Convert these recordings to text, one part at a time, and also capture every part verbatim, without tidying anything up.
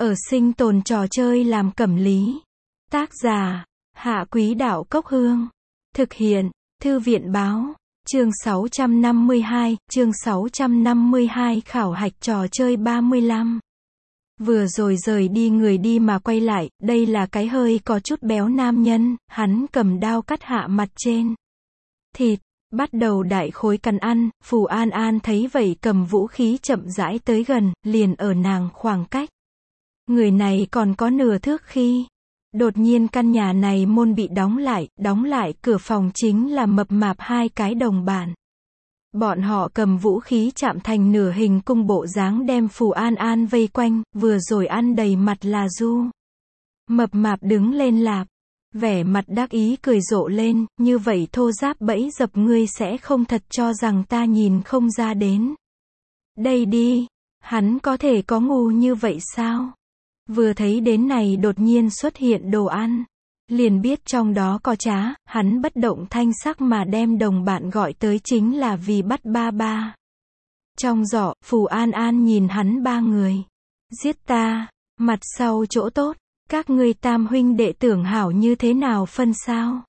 Ở sinh tồn trò chơi làm cẩm lý. Tác giả, Hạ Quý Đạo Cốc Hương. Thực hiện, Thư viện Báo. Chương sáu trăm năm mươi hai, chương sáu trăm năm mươi hai khảo hạch trò chơi ba mươi lăm. Vừa rồi rời đi người đi mà quay lại, đây là cái hơi có chút béo nam nhân, hắn cầm đao cắt hạ mặt trên thịt, bắt đầu đại khối cắn ăn. Phù An An thấy vậy cầm vũ khí chậm rãi tới gần, liền ở nàng khoảng cách người này còn có nửa thước khi đột nhiên căn nhà này môn bị đóng lại, đóng lại cửa phòng chính là mập mạp hai cái đồng bạn. Bọn họ cầm vũ khí chạm thành nửa hình cung bộ dáng đem Phù An An vây quanh, vừa rồi ăn đầy mặt là du. Mập mạp đứng lên lạp, vẻ mặt đắc ý cười rộ lên, như vậy thô giáp bẫy dập ngươi sẽ không thật cho rằng ta nhìn không ra đến. Đây đi, hắn có thể có ngu như vậy sao? Vừa thấy đến này đột nhiên xuất hiện đồ ăn, liền biết trong đó có trá, hắn bất động thanh sắc mà đem đồng bạn gọi tới chính là vì bắt ba ba. Trong giỏ, Phù An An nhìn hắn ba người. Giết ta, mặt sau chỗ tốt, các ngươi tam huynh đệ tưởng hảo như thế nào phân sao?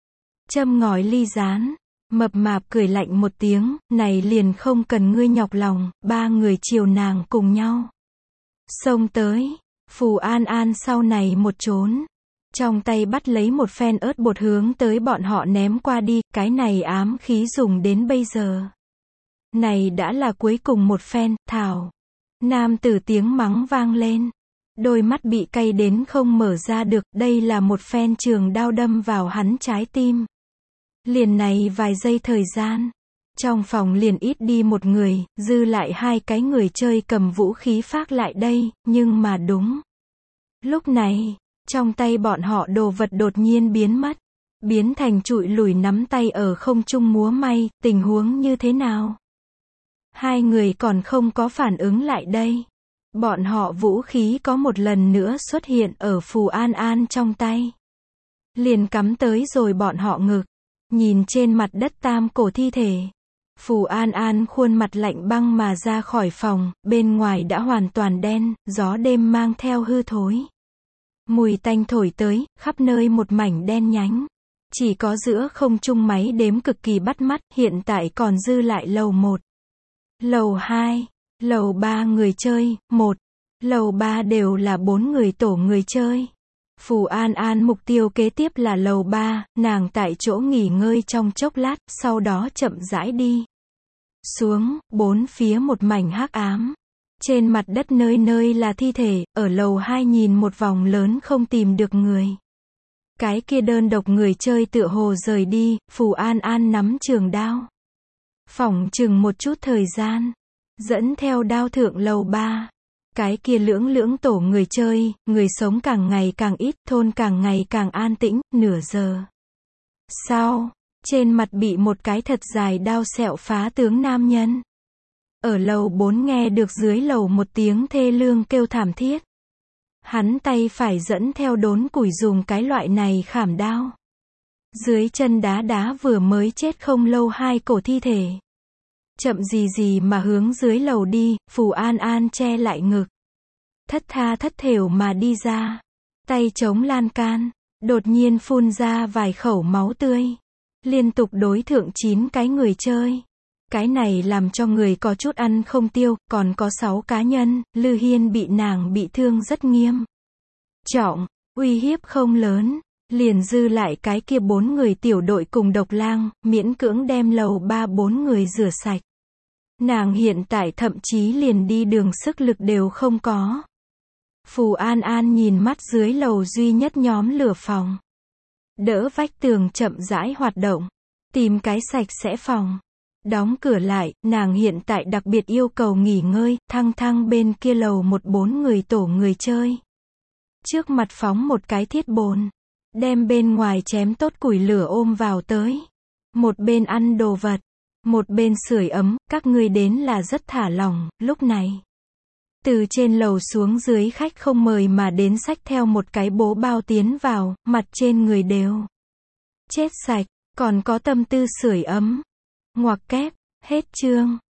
Châm ngòi ly rán, mập mạp cười lạnh một tiếng, này liền không cần ngươi nhọc lòng, ba người chiều nàng cùng nhau xông tới. Phù An An sau này một trốn, trong tay bắt lấy một phen ớt bột hướng tới bọn họ ném qua đi, cái này ám khí dùng đến bây giờ. Này đã là cuối cùng một phen, thảo. Nam tử tiếng mắng vang lên. Đôi mắt bị cay đến không mở ra được, đây là một phen trường đao đâm vào hắn trái tim. Liền này vài giây thời gian, trong phòng liền ít đi một người, dư lại hai cái người chơi cầm vũ khí phác lại đây, nhưng mà đúng lúc này, trong tay bọn họ đồ vật đột nhiên biến mất, biến thành trụi lủi nắm tay ở không trung múa may, tình huống như thế nào? Hai người còn không có phản ứng lại đây. Bọn họ vũ khí có một lần nữa xuất hiện ở Phù An An trong tay. Liền cắm tới rồi bọn họ ngực. Nhìn trên mặt đất tam cổ thi thể. Phù An An khuôn mặt lạnh băng mà ra khỏi phòng, bên ngoài đã hoàn toàn đen, gió đêm mang theo hư thối. Mùi tanh thổi tới, khắp nơi một mảnh đen nhánh. Chỉ có giữa không trung máy đếm cực kỳ bắt mắt, hiện tại còn dư lại lầu một, lầu hai, lầu ba người chơi, một, lầu ba đều là bốn người tổ người chơi. Phù An An mục tiêu kế tiếp là lầu ba, nàng tại chỗ nghỉ ngơi trong chốc lát, sau đó chậm rãi đi xuống, bốn phía một mảnh hắc ám. Trên mặt đất nơi nơi là thi thể, ở lầu hai nhìn một vòng lớn không tìm được người. Cái kia đơn độc người chơi tựa hồ rời đi, Phù An An nắm trường đao. Phỏng chừng một chút thời gian, dẫn theo đao thượng lầu ba. Cái kia lưỡng lưỡng tổ người chơi, người sống càng ngày càng ít, thôn càng ngày càng an tĩnh, nửa giờ sau, trên mặt bị một cái thật dài đao sẹo phá tướng nam nhân. Ở lầu bốn nghe được dưới lầu một tiếng thê lương kêu thảm thiết. Hắn tay phải dẫn theo đốn củi dùng cái loại này khảm đao. Dưới chân đá đá vừa mới chết không lâu hai cổ thi thể. Chậm gì gì mà hướng dưới lầu đi, Phù An An che lại ngực. Thất tha thất thểu mà đi ra. Tay chống lan can, đột nhiên phun ra vài khẩu máu tươi. Liên tục đối thượng chín cái người chơi. Cái này làm cho người có chút ăn không tiêu, còn có sáu cá nhân, Lư Hiên bị nàng bị thương rất nghiêm trọng, uy hiếp không lớn, liền dư lại cái kia bốn người tiểu đội cùng Độc Lang, miễn cưỡng đem lầu ba bốn người rửa sạch. Nàng hiện tại thậm chí liền đi đường sức lực đều không có. Phù An An nhìn mắt dưới lầu duy nhất nhóm lửa phòng. Đỡ vách tường chậm rãi hoạt động, tìm cái sạch sẽ phòng. Đóng cửa lại, nàng hiện tại đặc biệt yêu cầu nghỉ ngơi, thăng thăng bên kia lầu một bốn người tổ người chơi. Trước mặt phóng một cái thiết bồn, đem bên ngoài chém tốt củi lửa ôm vào tới. Một bên ăn đồ vật, một bên sưởi ấm, các ngươi đến là rất thả lỏng, lúc này. Từ trên lầu xuống dưới khách không mời mà đến xách theo một cái bố bao tiến vào, mặt trên người đều chết sạch, còn có tâm tư sưởi ấm. Ngoặc kép, hết chương.